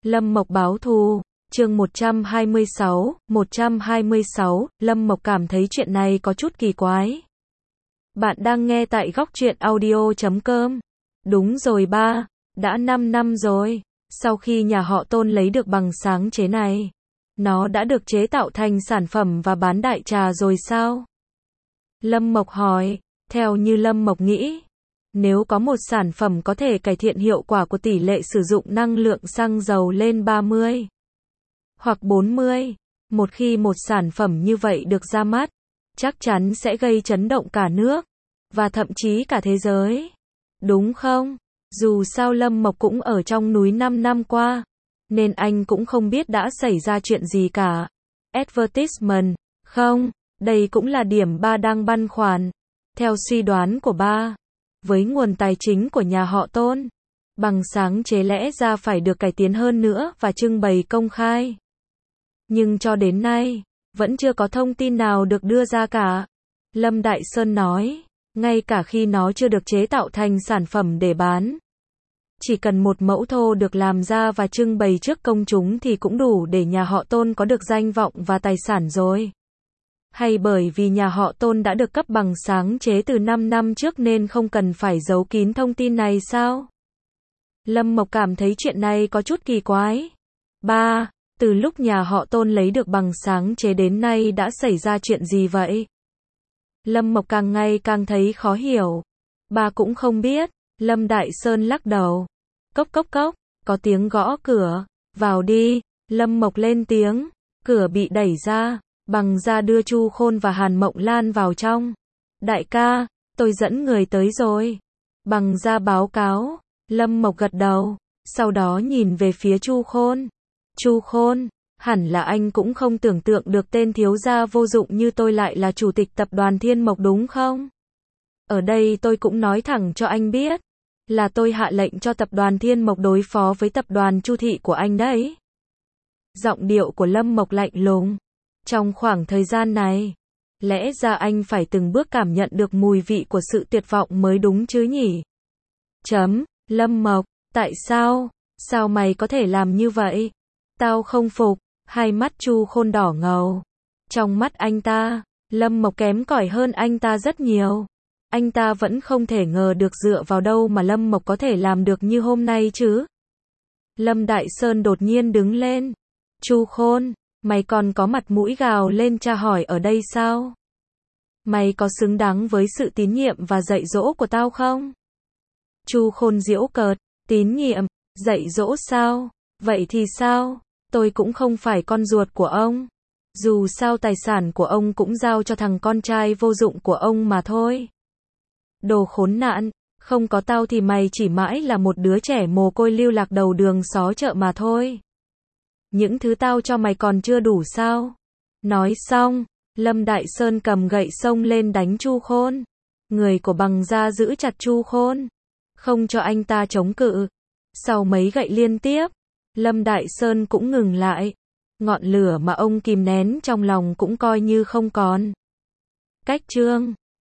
Lâm Mộc báo thù, chương 126, Lâm Mộc cảm thấy chuyện này có chút kỳ quái. Bạn đang nghe tại góc truyện audio.com. Đúng rồi ba, đã 5 năm rồi, sau khi nhà họ Tôn lấy được bằng sáng chế này. Nó đã được chế tạo thành sản phẩm và bán đại trà rồi sao? Lâm Mộc hỏi, theo như Lâm Mộc nghĩ, nếu có một sản phẩm có thể cải thiện hiệu quả của tỷ lệ sử dụng năng lượng xăng dầu lên 30 hoặc 40, một khi một sản phẩm như vậy được ra mắt, chắc chắn sẽ gây chấn động cả nước, và thậm chí cả thế giới. Đúng không? Dù sao Lâm Mộc cũng ở trong núi 5 năm qua, nên anh cũng không biết đã xảy ra chuyện gì cả. Advertisement, không, đây cũng là điểm ba đang băn khoăn. Theo suy đoán của ba, với nguồn tài chính của nhà họ Tôn, bằng sáng chế lẽ ra phải được cải tiến hơn nữa và trưng bày công khai. Nhưng cho đến nay, vẫn chưa có thông tin nào được đưa ra cả. Lâm Đại Sơn nói, ngay cả khi nó chưa được chế tạo thành sản phẩm để bán, chỉ cần một mẫu thô được làm ra và trưng bày trước công chúng thì cũng đủ để nhà họ Tôn có được danh vọng và tài sản rồi. Hay bởi vì nhà họ Tôn đã được cấp bằng sáng chế từ 5 năm trước nên không cần phải giấu kín thông tin này sao? Lâm Mộc cảm thấy chuyện này có chút kỳ quái. Ba, từ lúc nhà họ Tôn lấy được bằng sáng chế đến nay đã xảy ra chuyện gì vậy? Lâm Mộc càng ngày càng thấy khó hiểu. Ba cũng không biết. Lâm Đại Sơn lắc đầu. Cốc cốc cốc, có tiếng gõ cửa. Vào đi. Lâm Mộc lên tiếng. Cửa bị đẩy ra. Bằng ra đưa Chu Khôn và Hàn Mộng Lan vào trong. Đại ca, tôi dẫn người tới rồi. Bằng ra báo cáo. Lâm Mộc gật đầu. Sau đó nhìn về phía Chu Khôn. Chu Khôn, hẳn là anh cũng không tưởng tượng được tên thiếu gia vô dụng như tôi lại là chủ tịch tập đoàn Thiên Mộc đúng không? Ở đây tôi cũng nói thẳng cho anh biết, là tôi hạ lệnh cho tập đoàn Thiên Mộc đối phó với tập đoàn Chu Thị của anh đấy. Giọng điệu của Lâm Mộc lạnh lùng. Trong khoảng thời gian này, lẽ ra anh phải từng bước cảm nhận được mùi vị của sự tuyệt vọng mới đúng chứ nhỉ? Lâm Mộc, tại sao? Sao mày có thể làm như vậy? Tao không phục. Hai mắt Chu Khôn đỏ ngầu. Trong mắt anh ta, Lâm Mộc kém cỏi hơn anh ta rất nhiều. Anh ta vẫn không thể ngờ được dựa vào đâu mà Lâm Mộc có thể làm được như hôm nay chứ. Lâm Đại Sơn đột nhiên đứng lên. Chu Khôn, mày còn có mặt mũi gào lên tra hỏi ở đây sao? Mày có xứng đáng với sự tín nhiệm và dạy dỗ của tao không? Chu Khôn giễu cợt. Tín nhiệm, dạy dỗ sao? Vậy thì sao? Tôi cũng không phải con ruột của ông. Dù sao tài sản của ông cũng giao cho thằng con trai vô dụng của ông mà thôi. Đồ khốn nạn, không có tao thì mày chỉ mãi là một đứa trẻ mồ côi lưu lạc đầu đường xó chợ mà thôi. Những thứ tao cho mày còn chưa đủ sao? Nói xong, Lâm Đại Sơn cầm gậy xông lên đánh Chu Khôn. Người của Bằng gia giữ chặt Chu Khôn, không cho anh ta chống cự. Sau mấy gậy liên tiếp, Lâm Đại Sơn cũng ngừng lại. Ngọn lửa mà ông kìm nén trong lòng cũng coi như không còn. Cách chương